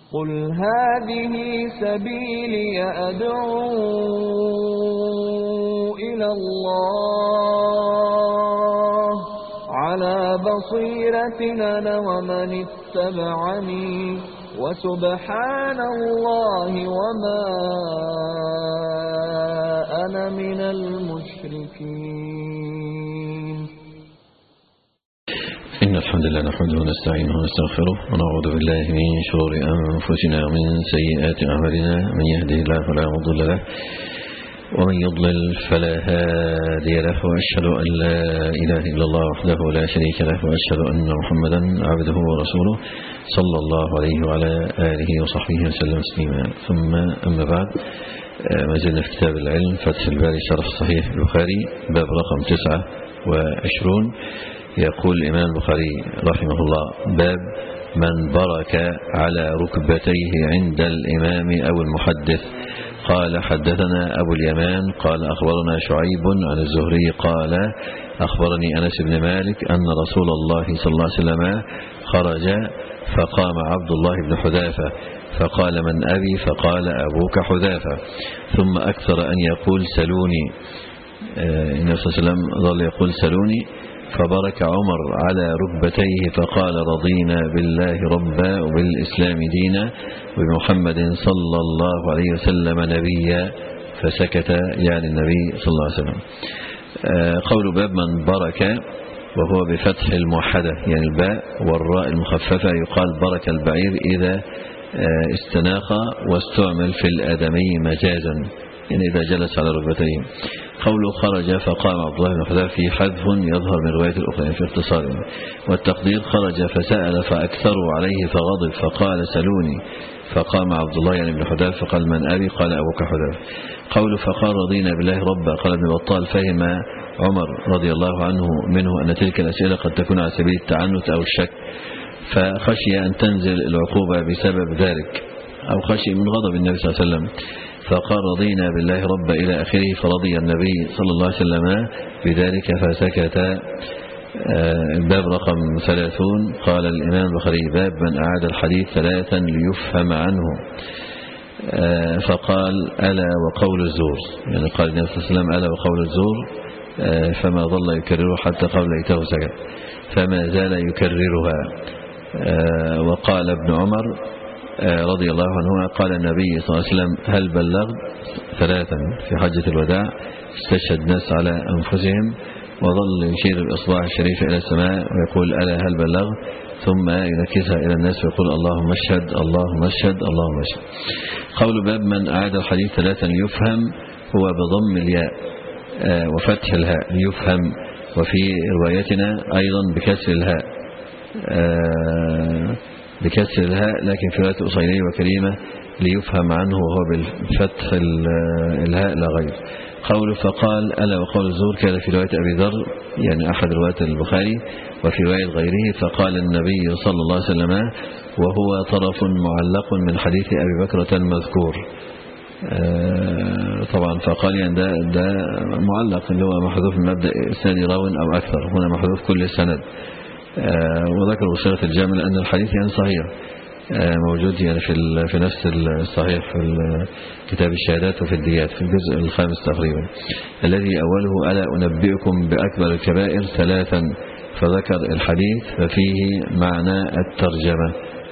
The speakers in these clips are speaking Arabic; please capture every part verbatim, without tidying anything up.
قل هذه سبيلي أدعو إلى الله على بصيرة أنا ومن اتبعني وسبحان الله وما أنا من المشركين. إن الحمد لله نحمده ونستعينه ونستغفره ونعوذ بالله من شرور أنفسنا ومن سيئات أعمالنا، من يهده الله فلا مضل له ومن يضلل فلا هادي له، وأشهد أن لا إله إلا الله وحده لا شريك له، وأشهد أن محمدا عبده ورسوله صلى الله عليه وعلى آله وصحبه وسلم تسليما. ثم أما بعد، ما زلنا في كتاب العلم فتح الباري شرح صحيح البخاري، باب رقم تسعة وعشرون. يقول الإمام البخاري رحمه الله: باب من برك على ركبتيه عند الإمام أو المحدث. قال: حدثنا أبو اليمان قال أخبرنا شعيب عن الزهري قال أخبرني أنس بن مالك أن رسول الله صلى الله عليه وسلم خرج فقام عبد الله بن حذافة فقال: من أبي؟ فقال: أبوك حذافة. ثم أكثر أن يقول: سلوني. النبي صلى الله عليه وسلم ظل يقول: سلوني. فبرك عمر على ركبتيه فقال: رضينا بالله ربا وبالإسلام دينا وبمحمد صلى الله عليه وسلم نبيا. فسكت، يعني النبي صلى الله عليه وسلم. قول باب من برك، وهو بفتح الموحدة يعني الباء والراء المخففة. يقال برك البعير إذا استناق واستعمل في الآدمي مجازا، يعني إذا جلس على ركبتيه. قوله خرج فقام عبد الله بن حذافة في حذف يظهر من رواية الأخرى في اختصار، والتقدير خرج فسأل فأكثروا عليه فغضب فقال: سلوني. فقام عبد الله يعني بن حذافة فقال: من أبي؟ قال: أبوك حذافة. قوله فقال: رضينا بالله ربا. قال ابن بطال: فهم عمر رضي الله عنه منه أن تلك الأسئلة قد تكون على سبيل التعنت أو الشك، فخشي أن تنزل العقوبة بسبب ذلك، أو خشي من غضب النبي صلى الله عليه وسلم، فقال: رضينا بالله ربا إلى آخره، فرضي النبي صلى الله عليه وسلم بذلك فسكت. الباب رقم ثلاثون. قال الإمام البخاري: باب من أعاد الحديث ثلاثا ليفهم عنه. فقال: ألا وقول الزور، يعني قال النبي صلى الله عليه وسلم: ألا وقول الزور، فما ظل يكرره حتى قال ليته سكت، فما زال يكررها. وقال ابن عمر رضي الله عنه: قال النبي صلى الله عليه وسلم: هل بلغت؟ ثلاثا في حجة الوداع. استشهد الناس على أنفسهم وظل يشير الإصبع الشريف إلى السماء ويقول: ألا هل بلغت؟ ثم ينكسها إلى الناس ويقول: اللهم اشهد اللهم اشهد اللهم اشهد. قول باب من أعاد الحديث ثلاثا ليفهم، هو بضم الياء وفتح الهاء ليفهم، وفي روايتنا أيضا بكسر الهاء بكسر الهاء، لكن في رواية أصيلي وكريمة ليفهم عنه، وهو بالفتح الهاء لا غير. قوله فقال: ألا وقول الزور، كان في رواية أبي ذر يعني أحد رواية البخاري، وفي رواية غيره فقال النبي صلى الله عليه وسلم، وهو طرف معلق من حديث أبي بكرة المذكور. طبعا فقال يعني ده, ده معلق اللي هو محذوف من مبدأ إسناد راو أو أكثر، هنا محذوف كل السند. وذكر بصيغة الجامع أن الحديث يعني صحيح موجود يعني في في نفس الصحيح في كتاب الشهادات وفي الديات في الجزء الخامس تقريبا، الذي أوله: ألا أنبئكم بأكبر الكبائر ثلاثا، فذكر الحديث ففيه معنى الترجمة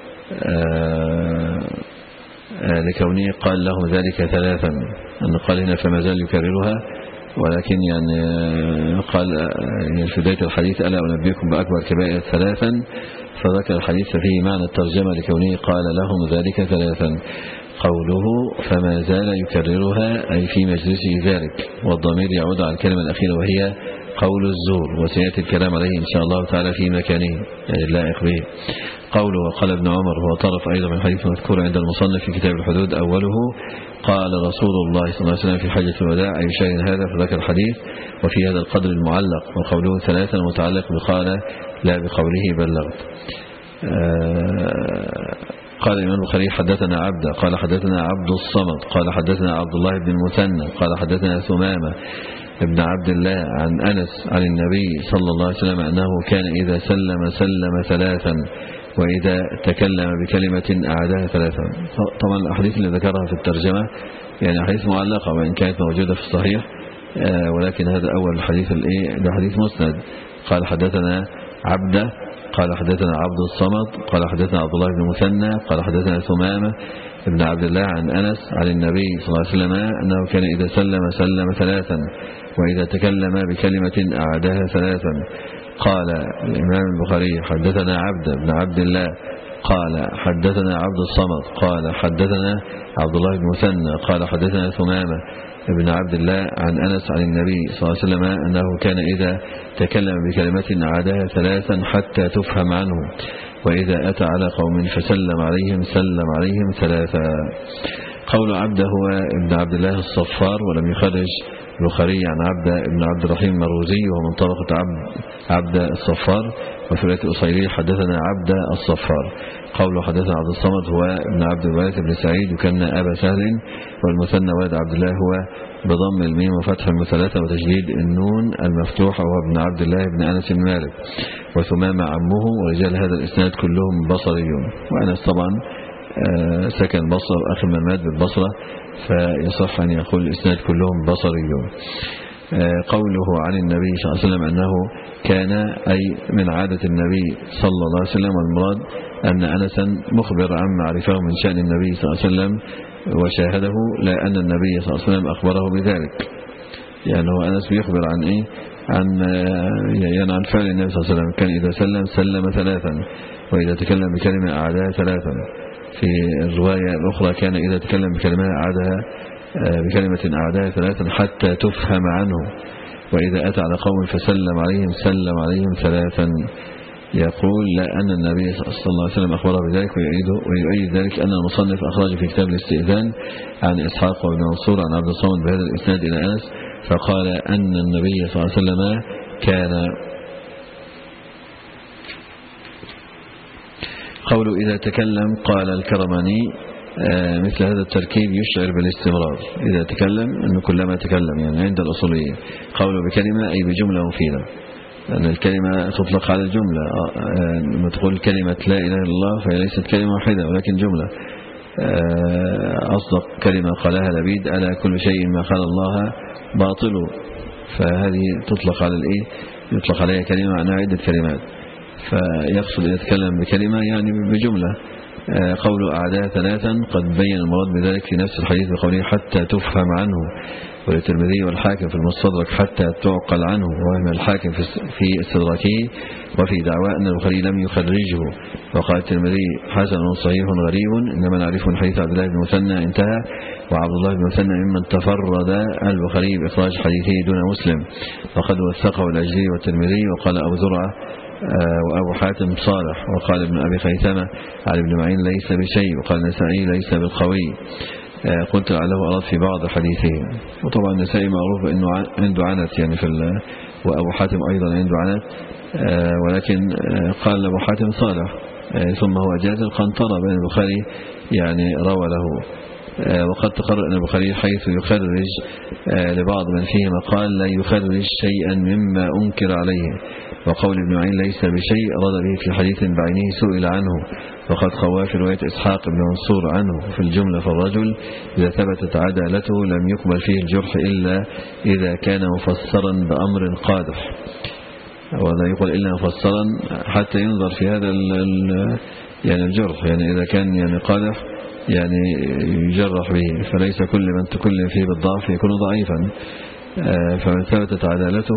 لكونه قال لهم ذلك ثلاثا، أن قال هنا فما زال يكررها، ولكن يعني قال يعني في بداية الحديث: ألا أنبئكم بأكبر الكبائر ثلاثا، فذكر الحديث فيه معنى الترجمة لكونه قال لهم ذلك ثلاثا. قوله فما زال يكررها أي في مجلسه ذلك، والضمير يعود على الكلمة الأخيرة وهي قول الزور، وسيأتي الكلام عليه إن شاء الله تعالى في مكانه يعني اللائق به. قوله وقال ابن عمر هو طرف أيضا من حديث مذكور عند المصنف في كتاب الحدود. أوله قال رسول الله صلى الله عليه وسلم في حجة الوداع أي شيء هذا، فذكر الحديث وفي هذا القدر المعلق، وقوله ثلاثا متعلق بقال لا بقوله بلغت. قال الإمام البخاري حدثنا عبد قال حدثنا عبد الصمد قال حدثنا عبد الله بن المثنى قال حدثنا ثمامة ابن عبد الله عن أنس عن النبي صلى الله عليه وسلم أنه كان إذا سلم سلم ثلاثا، وإذا تكلم بكلمة أعادها ثلاثا. طبعا الأحاديث اللي ذكرها في الترجمة يعني أحاديث معلقة وإن كانت موجودة في الصحيح، ولكن هذا أول حديث الإيه ده حديث مسند. قال حدثنا عبده قال حدثنا عبد الصمد قال حدثنا عبد الله بن مثنى قال حدثنا ثمامة ابن عبد الله عن أنس عن النبي صلى الله عليه وسلم أنه كان إذا سلم سلم ثلاثا وإذا تكلم بكلمة أعادها ثلاثا. قال الإمام البخاري حدثنا عبد بن عبد الله قال حدثنا عبد الصمد قال حدثنا عبد الله بن مثنى قال حدثنا ثمامة ابن عبد الله عن أنس عن النبي صلى الله عليه وسلم أنه كان إذا تكلم بكلمة أعادها ثلاثا حتى تفهم عنه، وإذا أتى على قوم فسلم عليهم سلم عليهم ثلاثا. قول عبد هو ابن عبد الله الصفار، ولم يخرج البخاري عن عبد ابن عبد الرحيم المروزي وهو من طبقة عبد, عبد الصفار. وفي رواية الأصيلي حدثنا عبد الصفار. قوله حدثنا عبد الصمد هو ابن عبد الوارث بن سعيد وكان أبا سهل، والمثنى ولد عبد الله هو بضم الميم وفتح المثلثة وتجديد النون المفتوحة وهو ابن عبد الله بن أنس بن مالك. وثمام عمه. ورجال هذا الإسناد كلهم بصريون، وأنس طبعا سكن البصرة وآخر من مات بالبصرة، فيصح أن يقول الإسناد كلهم بصريون. قوله عن النبي صلى الله عليه وسلم أنه كان أي من عادة النبي صلى الله عليه وسلم، والمراد أن أنسا مخبر عن معرفه من شأن النبي صلى الله عليه وسلم وشاهده، لا أن النبي صلى الله عليه وسلم أخبره بذلك. يعني هو أنس بيخبر عن إيه عن يعني عن فعل النبي صلى الله عليه وسلم، كان إذا سلم سلم ثلاثا وإذا تكلم بكلمة أعادها ثلاثا. في الرواية الأخرى كان إذا تكلم بكلمة أعادها بكلمة أعادها ثلاثا حتى تفهم عنه، وإذا أتى على قوم فسلم عليهم سلم عليهم ثلاثا. يقول لا أن النبي صلى الله عليه وسلم أخبره بذلك، ويؤيد ذلك أن المصنف أخرج في كتاب الاستئذان عن إسحاق وابن منصور عن عبد الصمد بهذا الإسناد إلى أنس، فقال أن النبي صلى الله عليه وسلم كان. قوله إذا تكلم قال الكرماني مثل هذا التركيب يشعر بالاستمرار. إذا تكلم أنه كلما تكلم يعني عند الأصوليين. قوله بكلمة أي بجملة مفيدة، لأن الكلمة تطلق على الجملة. لما تقول كلمة لا إله إلا الله فهي ليست كلمة واحدة ولكن جملة. أصدق كلمة قالها لبيد ألا كل شيء ما قال الله باطل، فهذه تطلق على الإيه يطلق عليها كلمة معناها عدة كلمات، فيقصد إذا يتكلم بكلمة يعني بجملة. قول أعداء ثلاثا قد بين المراد بذلك في نفس الحديث بقوله حتى تفهم عنه، والترمذي والحاكم في المستدرك حتى تعقل عنه، وهم الحاكم في استدراكه وفي دعوى أن البخاري لم يخرجه. وقال الترمذي حسن صحيح غريب إنما نعرفه من حديث عبد الله بن مثنى انتهى، وعبد الله بن مثنى ممن تفرد البخاري بإخراج حديثه دون مسلم، وقد وثقه الأجلي والترمذي. وقال أبو زرعة وأبو حاتم صالح، وقال ابن أبي خيثمة علي بن معين ليس بشيء، وقال النسائي ليس بالقوي. قلت لعله أراد في بعض حديثه. وطبعا النسائي معروف أنه عنده عنت يعني في وأبو حاتم أيضا عنده عنت، ولكن قال أبو حاتم صالح ثم هو جاز القنطرة بين البخاري يعني روى له. وقد تقرر أن البخاري حيث يخرج لبعض من فيهما قال لا يخرج شيئا مما أنكر عليه. وقول ابن معين ليس بشيء أراد به في حديث بعينه سئل عنه، وقد قوى في رواية إسحاق بن منصور عنه في الجملة فالرجل إذا ثبتت عدالته لم يقبل فيه الجرح إلا إذا كان مفسرا بأمر قادح، ولا يقبل إلا مفسرا حتى ينظر في هذا يعني الجرح، يعني إذا كان يعني قادح يعني يجرح به، فليس كل من تكلم فيه بالضعف يكون ضعيفا. فمن ثبتت عدالته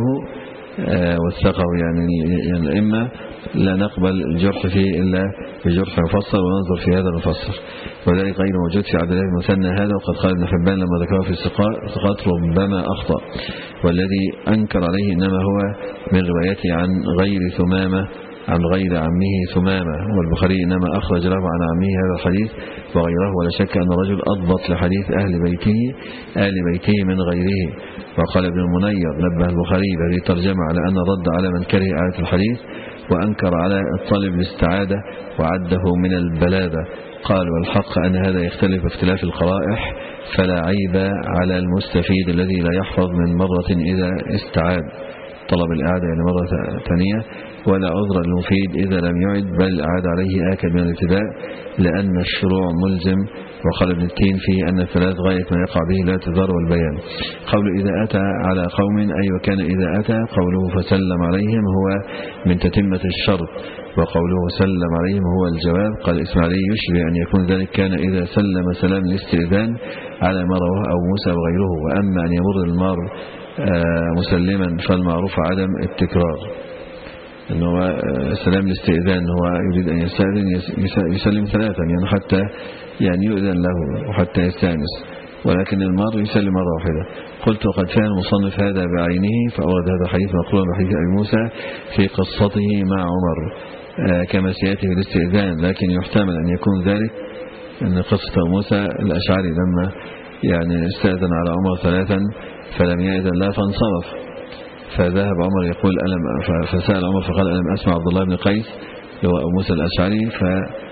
وثقه يعني يعني إما لا نقبل الجرح فيه إلا بجرح مفسر وننظر في هذا المفسر، وذلك غير موجود في عبد الله بن مثنى هذا. وقد قال ابن حبان لما ذكره في الثقات ربما أخطأ، والذي أنكر عليه إنما هو من روايته عن غير ثمامة عن غير عمه ثمامة، والبخاري إنما أخرج له عن عمه هذا الحديث وغيره، ولا شك أن الرجل أضبط لحديث أهل بيته آل بيته من غيره. وقال ابن المنير نبه البخاري بهذه الترجمة على أن الرد على من كره آية الحديث وأنكر على الطالب الاستعادة وعده من البلاذة. قال والحق أن هذا يختلف باختلاف القرائح، فلا عيب على المستفيد الذي لا يحفظ من مرة إذا استعاد. طلب الإعادة يعني مرة ثانية، ولا عذر للمفيد إذا لم يعد، بل الإعادة عليه آكد من الابتداء، لأن الشروع ملزم. وقال ابن التين فيه أن الثلاث غاية ما يقع به لا الاعتذار والبيان. قوله إذا أتى على قوم، أي وكان إذا أتى. قوله فسلم عليهم هو من تتمة الشرط، وقوله سلم عليهم هو الجواب. قال إسماعيلي يشبه أن يكون ذلك كان إذا سلم سلام الاستئذان على ما رواه أو موسى وغيره. وأما أن يمر المار مسلما فالمعروف عدم التكرار، إن هو سلام الاستئذان هو يريد أن يستأذن يسلم ثلاثا يعني حتى يعني يؤذن له وحتى يستأنس، ولكن المار يسلم مرة واحدة. قلت وقد فهم المصنف هذا بعينه، فأورد هذا الحديث مقرونا بحديث أبي موسى في قصته مع عمر كما سيأتي الاستئذان، لكن يحتمل أن يكون ذلك أن قصة موسى الأشعري لما يعني استأذن على عمر ثلاثا فلم يأذن له فانصرف، فذهب عمر يقول ألم، فسأل عمر فقال ألم أسمع عبد الله بن قيس هو أبو موسى الأشعري، ف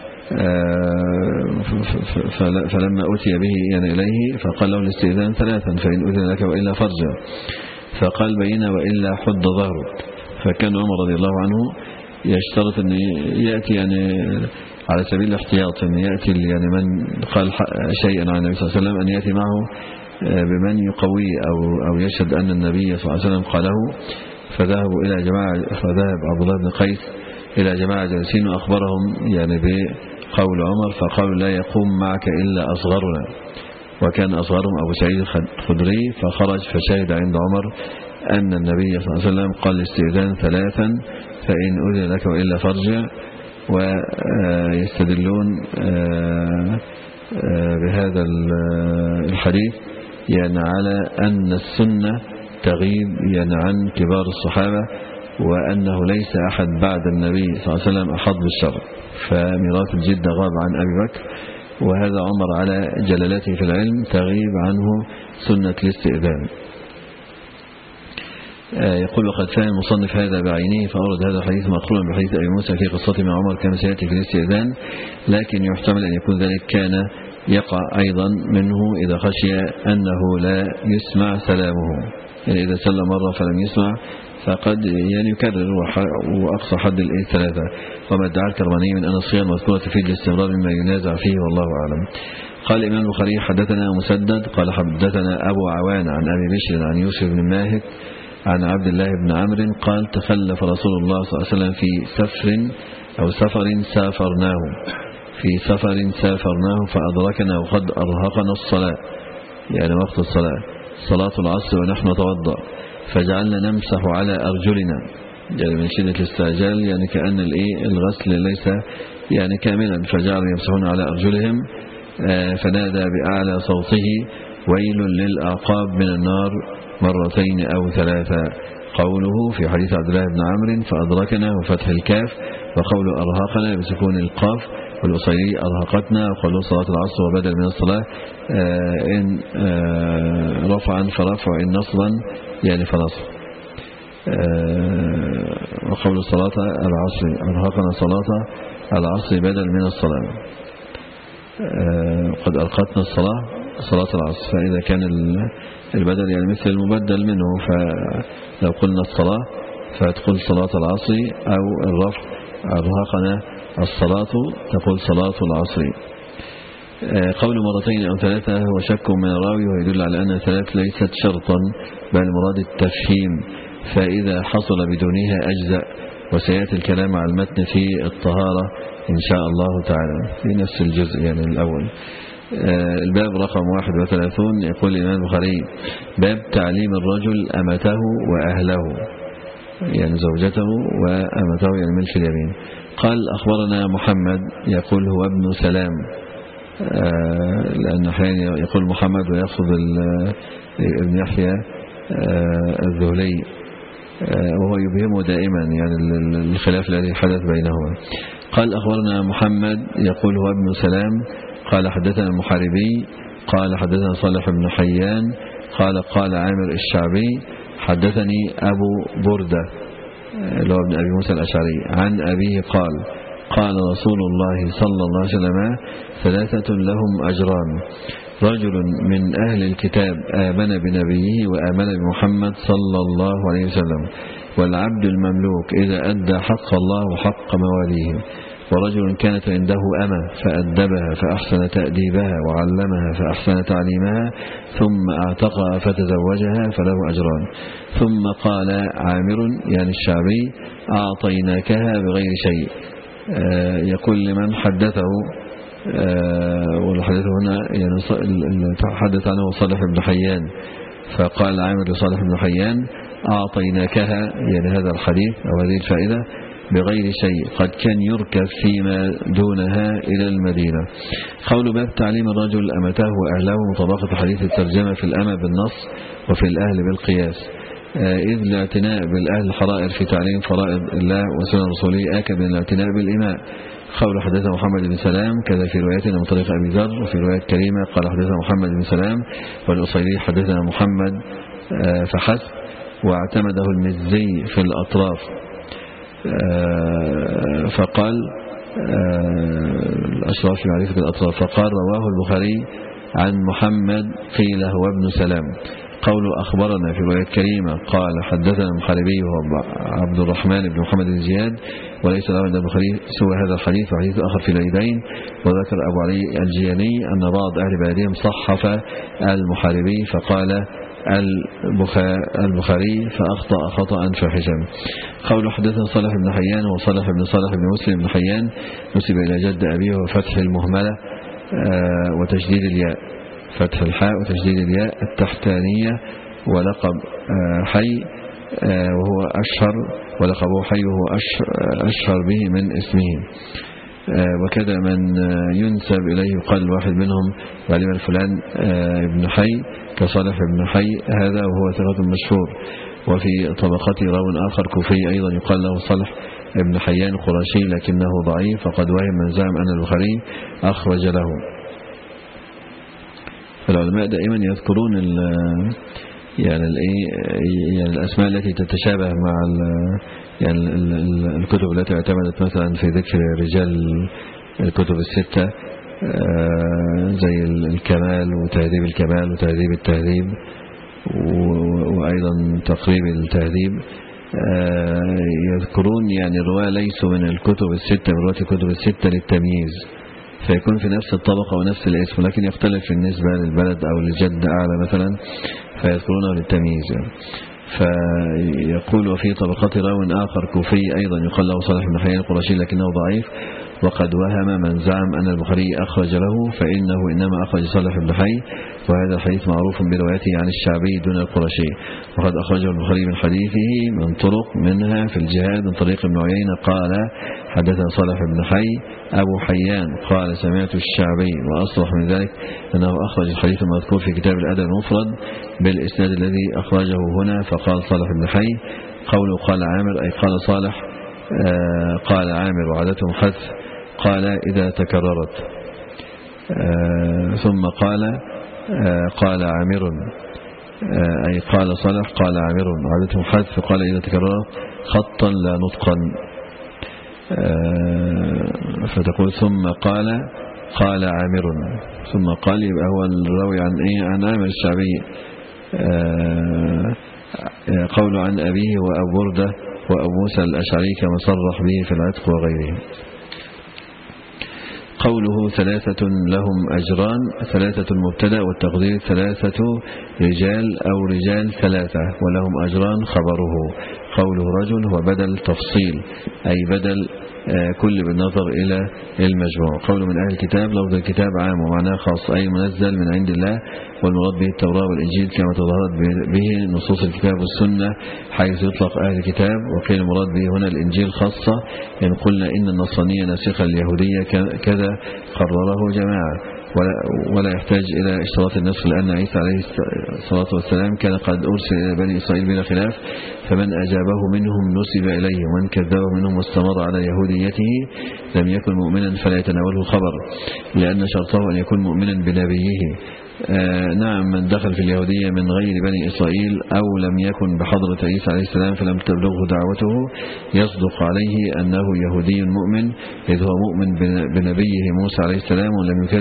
فلما أتي به يعني إليه فقال له الاستئذان ثلاثا فإن أذن لك وإلا فرجا، فقال بينا وإلا حد ظهرك. فكان عمر رضي الله عنه يشترط أن يأتي يعني على سبيل الاحتياط، أن يأتي يعني من قال شيئا عن النبي صلى الله عليه وسلم أن يأتي معه بمن يقوي أو أو يشهد أن النبي صلى الله عليه وسلم قاله. فذهبوا إلى جماعة، فذهب عبد الله بن قيس إلى جماعة جالسين وأخبرهم يعني بقول عمر، فقالوا لا يقوم معك إلا أصغرنا، وكان أصغرهم أبو سعيد الخدري، فخرج فشهد عند عمر أن النبي صلى الله عليه وسلم قال الاستئذان ثلاثا فإن أذن لك وإلا فرجع. ويستدلون بهذا الحديث يعني على أن السنة تغيب يعني عن كبار الصحابة، وأنه ليس أحد بعد النبي صلى الله عليه وسلم أحظ بالشرع، فميراث الجدة غاب عن أبي بكر، وهذا عمر على جلالته في العلم تغيب عنه سنة الاستئذان. يقول وقد فهم المصنف هذا بعينه، فأورد هذا الحديث مقرونا بحديث أبي موسى في قصته مع عمر كما سيأتي في الاستئذان، لكن يحتمل أن يكون ذلك كان يقع أيضا منه إذا خشي أنه لا يسمع سلامه، يعني إذا سلم مرة فلم يسمع فقد يعني يكرر، وأقصى حد الإيه ثلاثة. وما ادعى الكرماني من أن الصيغة المذكورة تفيد الاستمرار مما ينازع فيه والله أعلم. قال الإمام البخاري حدثنا مسدد قال حدثنا أبو عوان عن أبي بشر عن يوسف بن ماهك عن عبد الله بن عمرو قال تخلف رسول الله صلى الله عليه وسلم في سفر أو سفر سافرناه في سفر سافرناه فأدركنا وقد أرهقنا الصلاة، يعني وقت الصلاة صلاة العصر ونحن نتوضأ، فجعلنا نمسح على أرجلنا، يعني من شدة الاستعجال يعني كأن الغسل ليس يعني كاملا، فجعلوا يمسحون على أرجلهم. فنادى بأعلى صوته ويل للأعقاب من النار مرتين أو ثلاثة. قوله في حديث عبد الله بن عمرو فأدركنا وفتح الكاف، وقوله أرهقنا بسكون القاف، والأصيلي أرهقتنا، وقوله صلاة العصر وبدل من الصلاة إن رفعا فرفع، إن نصبا يعني فنصب. وقوله صلاة العصر أرهقنا صلاة العصر بدل من الصلاة، قد أرقتنا الصلاة صلاة العصر، فإذا كان البدل يعني مثل المبدل منه، فلو قلنا الصلاة فتقول صلاة العصر، أو الرفع أرهقنا الصلاة تقول صلاة العصر. قول مرتين أو ثلاثة هو شك من الراوي، ويدل على أن ثلاث ليست شرطا بل مراد التفهيم، فإذا حصل بدونها أجزاء. وسيأتي الكلام على المتن في الطهارة إن شاء الله تعالى في نفس الجزء يعني الأول. الباب رقم واحد وثلاثون. يقول الإمام البخاري باب تعليم الرجل أمته وأهله، يعني زوجته وأمته يعني ملك اليمين. قال أخبرنا محمد، يقول هو ابن سلام، لأن أحيانا يقول محمد ويقصد ابن يحيى الذهلي، وهو يبهمه دائما يعني الخلاف الذي حدث بينهما. قال أخبرنا محمد، يقول هو ابن سلام، قال حدثنا المحاربي قال حدثنا صالح بن حيان قال قال عامر الشعبي حدثني أبو بردة اللي هو ابن أبي موسى الأشعري عن أبيه قال قال رسول الله صلى الله عليه وسلم ثلاثة لهم أجران: رجل من أهل الكتاب آمن بنبيه وآمن بمحمد صلى الله عليه وسلم والعبد المملوك إذا أدى حق الله وحق مواليه. ورجل كانت عنده أمة فأدبها فأحسن تأديبها وعلمها فأحسن تعليمها ثم اعتقها فتزوجها فله أجران. ثم قال عامر يعني الشعبي أعطيناكها بغير شيء. آه يقول لمن حدثه آه والحديث هنا يعني حدث عنه صالح بن حيان، فقال عامر لصالح بن حيان أعطيناكها يعني هذا الحديث أو هذه الفائدة بغير شيء قد كان يركب فيما دونها إلى المدينة. قول باب تعليم الرجل أمته وأهله مطابقة حديث الترجمة في الأمة بالنص وفي الأهل بالقياس، إذ الاعتناء بالأهل حرائر في تعليم فرائض الله وسنن رسوله آكد من الاعتناء بالإماء. قول حدثنا محمد بن سلام كذا في روايتنا من طريق أبي ذر، وفي رواية كريمة قال حدثنا محمد بن سلام والأصيلي حدثنا محمد فحسب، واعتمده المزي في الأطراف فقال الأشراف في معرفة الأطراف، فقال رواه البخاري عن محمد قيل هو ابن سلام. قول أخبرنا في رواية كريمة قال حدثنا المحاربي وهو عبد الرحمن بن محمد بن زياد، وليس له عند البخاري سوى هذا الحديث وحديث آخر في العيدين. وذكر أبو علي الجياني أن بعض أهل بلدهم صحف المحاربي فقال البخاري فأخطأ خطأ فاحشا. قول حدثنا صالح بن حيان وصالح بن صالح بن مسلم بن حيان نسب إلى جد أبيه وفتح المهملة وتشديد الياء، فتح الحاء وتشديد الياء التحتانية، ولقب حي وهو أشهر، ولقبه حي وهو أشهر به من اسمه. وكذا من ينسب إليه قال واحد منهم غالبا فلان ابن حي كصالح ابن حي هذا وهو ثقة مشهور. وفي طبقته راو آخر كوفي أيضا يقال له صالح ابن حيان قرشي لكنه ضعيف، فقد وهم من زعم أن البخاري أخرج له. العلماء دائما يذكرون يعني يعني الأسماء التي تتشابه مع يعني الكتب التي اعتمدت مثلا في ذكر رجال الكتب الستة زي الكمال وتهذيب الكمال وتهذيب التهذيب وأيضا تقريب التهذيب، يذكرون يعني الرواة ليسوا من الكتب الستة من رواة الكتب الستة للتمييز، فيكون في نفس الطبقة ونفس الاسم لكن يختلف بالنسبة للبلد أو للجد أعلى مثلا فيذكرونه للتمييز. فيقول وفي طبقة راو آخر كوفي أيضا يقال له صالح بن حيان القرشي لكنه ضعيف، وقد وهم من زعم أن البخاري أخرج له، فإنه إنما أخرج صالح بن حي، وهذا الحديث معروف بروايته عن الشعبي دون القرشي، وقد أخرجه البخاري من حديثه من طرق منها في الجهاد من طريق ابن عيينة قال حدثنا صالح بن حي أبو حيان قال سمعت الشعبي، وأصرح من ذلك أنه أخرج الحديث المذكور في كتاب الأدب المفرد بالإسناد الذي أخرجه هنا، فقال صالح بن حي. قوله قال عامر أي قال صالح آه قال عامر وعادتهم حذف قال إذا تكررت، آه ثم قال آه قال عامر آه أي قال صالح قال عامر وعادتهم حذف قال إذا تكررت خطا لا نطقا، آه فتقول ثم قال قال عامر ثم قال، يبقى هو الراوي عن إيه عن عامر الشعبي. آه قول عن أبيه وأبو بردة وأبو موسى الأشعري كما صرح به في العتق وغيره. قوله ثلاثة لهم أجران، ثلاثة مبتدأ والتقدير ثلاثة رجال أو رجال ثلاثة ولهم أجران خبره. قوله رجل هو بدل تفصيل أي بدل كل بالنظر إلى المجموع. قول من أهل الكتاب لفظ الكتاب عام ومعناه خاص أي منزل من عند الله، والمراد به التوراة والإنجيل كما تظاهرت به نصوص الكتاب والسنة حيث يطلق أهل الكتاب، وقيل المراد به هنا الإنجيل خاصة إن قلنا إن النصرانية ناسخة اليهودية كذا قرره جماعة، ولا, ولا يحتاج إلى اشتراط النسخ لأن عيسى عليه الصلاة والسلام كان قد أرسل إلى بني إسرائيل بلا خلاف، فمن أجابه منهم نسب إليه ومن كذبه منهم واستمر على يهوديته لم يكن مؤمنا فلا يتناوله الخبر، لأن شرطه أن يكون مؤمنا بنبيه. آه نعم من دخل في اليهودية من غير بني إسرائيل أو لم يكن بحضرة عيسى عليه السلام فلم تبلغه دعوته يصدق عليه أنه يهودي مؤمن، إذ هو مؤمن بنبيه موسى عليه السلام ولم يكذب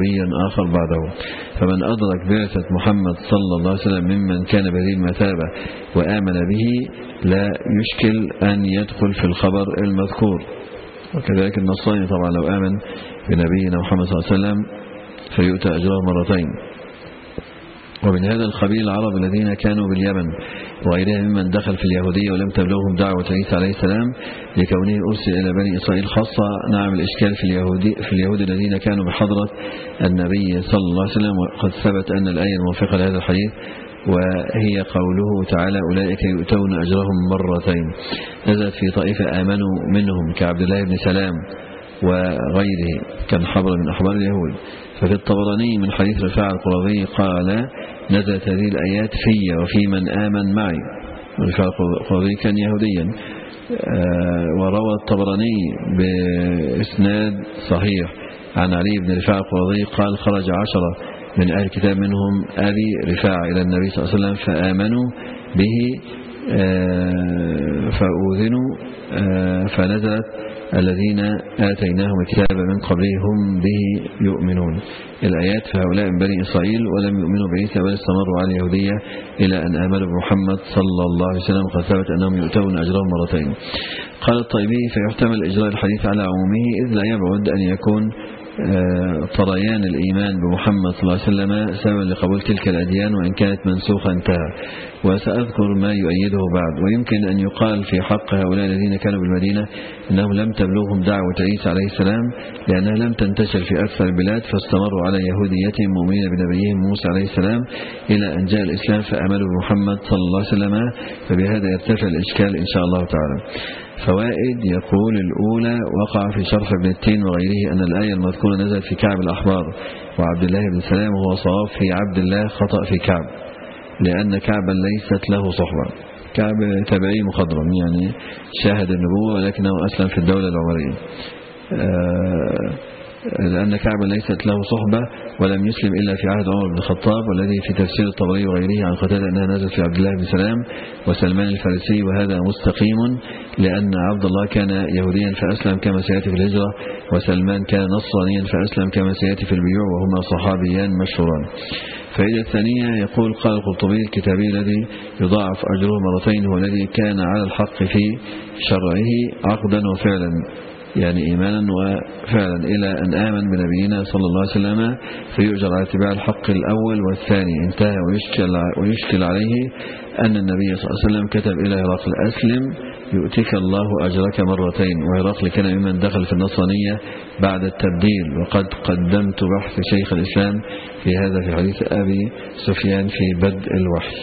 نبيا آخر بعده. فمن أدرك بعثة محمد صلى الله عليه وسلم ممن كان بهذه المثابة وآمن به لا يشكل أن يدخل في الخبر المذكور. وكذلك النصراني طبعا لو آمن بنبينا محمد صلى الله عليه وسلم فيؤتى أجره مرتين. ومن هذا القبيل العرب الذين كانوا باليمن وغيرها ممن دخل في اليهودية ولم تبلغهم دعوة عيسى عليه السلام لكونه أرسل إلى بني إسرائيل خاصة. نعم الإشكال في اليهود في اليهود الذين كانوا بحضرة النبي صلى الله عليه وسلم. وقد ثبت أن الآية الموافقة لهذا الحديث وهي قوله تعالى أولئك يؤتون أجرهم مرتين نزلت في طائفة آمنوا منهم كعبد الله بن سلام وغيره كان حبر من أحبار اليهود. ففي الطبراني من حديث رفاعة القرظي قال نزلت هذه الآيات في وفي من آمن معي. رفاعة القرظي كان يهوديا. وروى الطبراني بإسناد صحيح عن علي بن رفاعة القرظي قال خرج عشرة من أهل الكتاب منهم أبي رفاعة إلى النبي صلى الله عليه وسلم فآمنوا به فأوذنوا فنزلت الذين آتيناهم الكتاب من قبلهم به يؤمنون. الآيات فهؤلاء من بني إسرائيل ولم يؤمنوا بعيسى بل استمروا على اليهودية إلى أن آمنوا بمحمد صلى الله عليه وسلم قد ثبت أنهم يؤتون أجرهم مرتين. قال الطيبي فيحتمل إجراء الحديث على عمومه إذ لا يبعد أن يكون طريان الإيمان بمحمد صلى الله عليه وسلم سببا لقبول تلك الأديان وإن كانت منسوخة انتهى. وسأذكر ما يؤيده بعد. ويمكن أن يقال في حق هؤلاء الذين كانوا بالمدينة إنهم لم تبلغهم دعوة عيسى عليه السلام لأنها لم تنتشر في أكثر البلاد فاستمروا على يهوديتهم مؤمنين بنبيهم موسى عليه السلام إلى أن جاء الإسلام فأملوا بمحمد صلى الله عليه وسلم. فبهذا يرتفع الإشكال إن شاء الله تعالى. فوائد. يقول الأولى وقع في شرح ابن التين وغيره أن الآية المذكورة نزلت في كعب الأحبار وعبد الله بن سلام وهو صواب في عبد الله خطأ في كعب لأن كعبا ليست له صحبة. كعب تابعي مخضرم يعني شاهد النبوة ولكنه أسلم في الدولة العمرية لأن كعبا ليست له صحبة ولم يسلم إلا في عهد عمر بن الخطاب والذي في تفسير الطبري وغيره عن قتادة أنها نزلت في عبد الله بن سلام وسلمان الفارسي. وهذا مستقيم لأن عبد الله كان يهوديا فأسلم كما سيأتي في الهجرة وسلمان كان نصرانيا فأسلم كما سيأتي في البيوع وهما صحابيان مشهوران. فإذا الثانية يقول قال القرطبي الكتابي الذي يضاعف أجره مرتين هو الذي كان على الحق في شرعه عقدا وفعلا يعني إيمانا وفعلا إلى أن آمن بنبينا صلى الله عليه وسلم فيؤجر على اتباع الحق الأول والثاني انتهى. ويشكل, ويشكل عليه أن النبي صلى الله عليه وسلم كتب إلى هرقل أسلم يؤتك الله أجرك مرتين. وهرقل كان ممن دخل في النصرانية بعد التبديل. وقد قدمت بحث شيخ الإسلام في هذا في حديث أبي سفيان في بدء الوحي.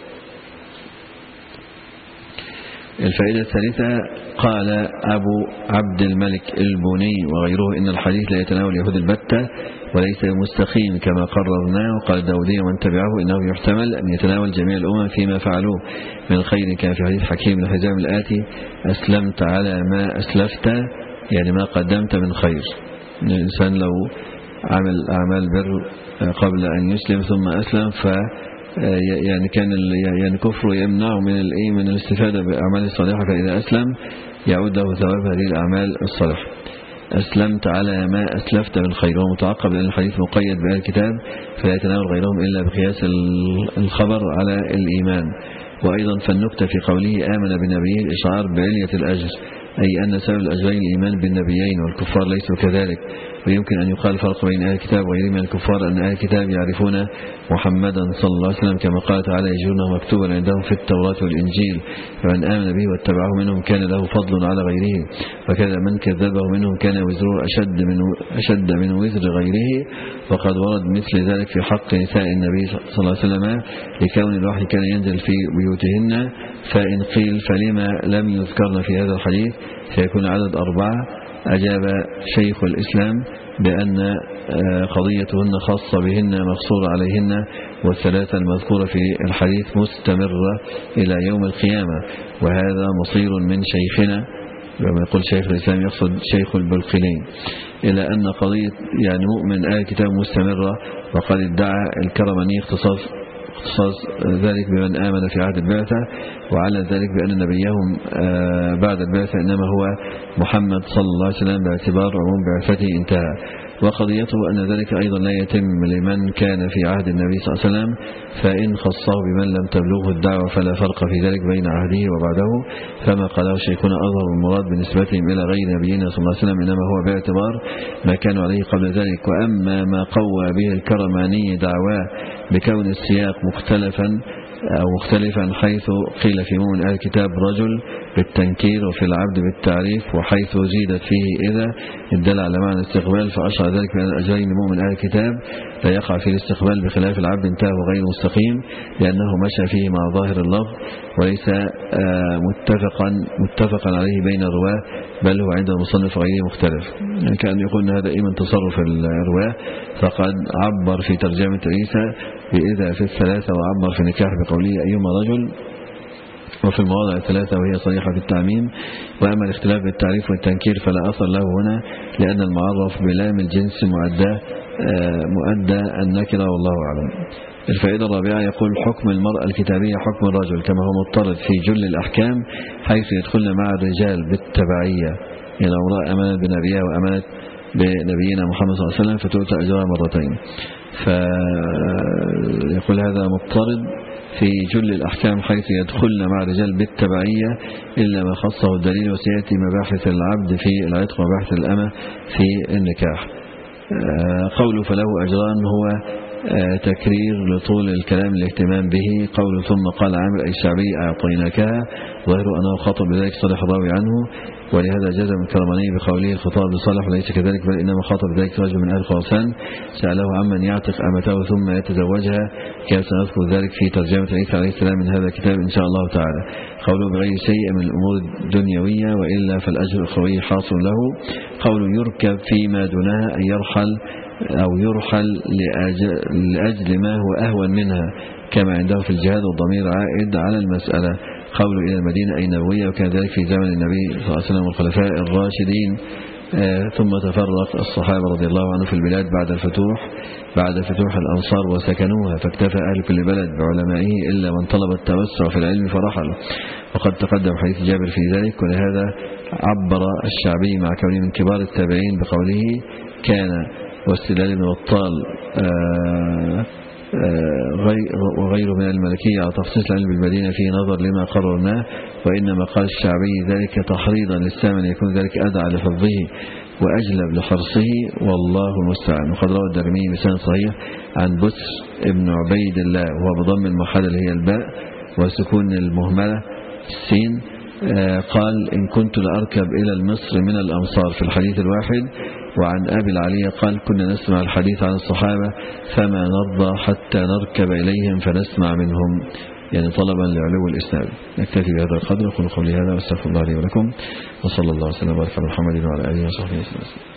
الفائدة الثالثة قال أبو عبد الملك البوني وغيره إن الحديث لا يتناول اليهود البتة وليس مستقيم كما قررناه. وقال داودي ومن تبعه إنه يحتمل أن يتناول جميع الأمم فيما فعلوه من خير كان في حديث حكيم بن حزام الآتي أسلمت على ما أسلفت يعني ما قدمت من خير. الإنسان لو عمل أعمال بر قبل أن يسلم ثم أسلم ف يعني كان يعني كفره يمنعه من الايه من الاستفادة بأعمال الصالحة فإذا أسلم يعود له ثواب هذه الأعمال الصالحة. أسلمت على ما أسلفت من خير. ومتعقب لأن الحديث مقيد بآل الكتاب فلا يتناول غيرهم إلا بقياس الخبر على الإيمان. وأيضا فالنكتة في قوله آمن بنبيه الإشعار بعلية الأجر أي أن سبب الأجرين الإيمان بالنبيين والكفار ليسوا كذلك. ويمكن أن يقال فرق بين أهل الكتاب وغيرهم من الكفار أن أهل الكتاب يعرفون محمدا صلى الله عليه وسلم كما قال تعالى يجدونه مكتوبا عندهم في التوراة والإنجيل فمن آمن به واتبعه منهم كان له فضل على غيره وكذا من كذبه منهم كان وزره أشد من, أشد من وزر غيره. وقد ورد مثل ذلك في حق نساء النبي صلى الله عليه وسلم لكون الوحي كان ينزل في بيوتهن. فإن قيل فلما لم يذكرن في هذا الحديث سيكون عدد أربعة. أجاب شيخ الإسلام بأن قضيتهن خاصة بهن مقصورة عليهن والثلاثة المذكورة في الحديث مستمرة إلى يوم القيامة. وهذا مصير من شيخنا لما يقول شيخ الإسلام يقصد شيخ البلقيني إلى أن قضية يعني مؤمن آل الكتاب مستمرة. وقد ادعى الكرماني اختصاص اختصاص ذلك بمن آمن في عهد البعثة وعلى ذلك بأن نبيهم بعد البعثة إنما هو محمد صلى الله عليه وسلم باعتبار عموم بعثته انتهى. وقضيته أن ذلك أيضا لا يتم لمن كان في عهد النبي صلى الله عليه وسلم، فإن خصه بمن لم تبلغه الدعوة فلا فرق في ذلك بين عهده وبعده. فما قاله شيخنا أظهر المراد بنسبتهم إلى غير نبينا صلى الله عليه وسلم إنما هو باعتبار ما كانوا عليه قبل ذلك. وأما ما قوى به الكرماني دعواه بكون السياق مختلفا أو مختلفا، حيث قيل في مؤمن أهل الكتاب رجل بالتنكير وفي العبد بالتعريف، وحيث زيدت فيه إذا الدل على معنى الاستقبال، فأشعر ذلك بأن الأجرين مؤمن أهل الكتاب لا يقع في الاستقبال بخلاف العبد انتهى غير مستقيم، لأنه مشى فيه مع ظاهر اللفظ وليس متفقا متفقا عليه بين الرواه، بل هو عند المصنف غيره مختلف. يعني كان يقول أن هذا إيمان تصرف الرواه، فقد عبر في ترجمة عيسى بإذا في الثلاثة، وعبر في نكاح بقوله أيما رجل، وفي المواضع الثلاثة وهي صريحة في التعميم. وأما الاختلاف بالتعريف والتنكير فلا أثر له هنا، لأن المعرف بلام الجنس مؤدى مؤدى النكرة والله أعلم. الفائدة الرابعة يقول حكم المرأة الكتابية حكم الرجل كما هو مضطرد في جل الأحكام، حيث يدخلن مع الرجال بالتبعية. يعني لو امرأة أمنت بنبيها وأمنت بنبينا محمد صلى الله عليه وسلم فتؤتى أجرها مرتين. فيقول هذا مضطرد في جل الأحكام حيث يدخلن مع الرجال بالتبعية إلا ما خصه الدليل، وسيأتي مباحث العبد في العتق ومباحث الأمة في النكاح. قوله فله أجران هو تكرير لطول الكلام الاهتمام به. قوله ثم قال عامر أي شعبي أعطيناكها، ظاهر أنه خاطب بذلك صالح الراوي عنه، ولهذا جزم الكرماني بقوله الخطاب لصالح وليس كذلك، بل إنما خاطب بذلك رجل من أهل خراسان سأله عمن يعتق أمته ثم يتزوجها، كما سنذكر ذلك في ترجمة عيسى عليه السلام من هذا الكتاب إن شاء الله تعالى. قوله بغير شيء من الأمور الدنيوية وإلا فالأجر الأخروي حاصل له. قوله يركب فيما دونها أن يرحل أو يرحل لأجل ما هو أهون منها كما عنده في الجهاد، والضمير عائد على المسألة. قوله إلى المدينة أي نبوية، وكان ذلك في زمن النبي صلى الله عليه وسلم والخلفاء الراشدين. آه ثم تفرق الصحابة رضي الله عنهم في البلاد بعد الفتوح بعد فتوح الأنصار وسكنوها، فاكتفى أهل كل بلد بعلمائه إلا من طلب التوسع في العلم فرحل. وقد تقدم حديث جابر في ذلك، ولهذا عبر الشعبي مع كونه من كبار التابعين بقوله كان، واستدلال بن بطال آه وغيره من الملكية على تخصيص العلم بالمدينة في نظر لما قررناه، وإنما قال الشعبي ذلك تحريضا للسامع يكون ذلك أدعى لحفظه وأجلب لحرصه والله المستعان. وقد روى الدارمي بسند صحيح عن بسر ابن عبيد الله وهو بضم المحل اللي هي الباء وسكون المهملة السين، قال إن كنت لأركب إلى المصر من الأمصار في الحديث الواحد. وعن أبي العلي قال كنا نسمع الحديث عن الصحابة فما نرضى حتى نركب إليهم فنسمع منهم، يعني طلبا لعلو الإسناد. نكتفي بهذا القدر. أقول قولي هذا واستغفر الله لي ولكم، وصلى الله وسلم وبارك على محمد وعلى آله وصحبه وسلم.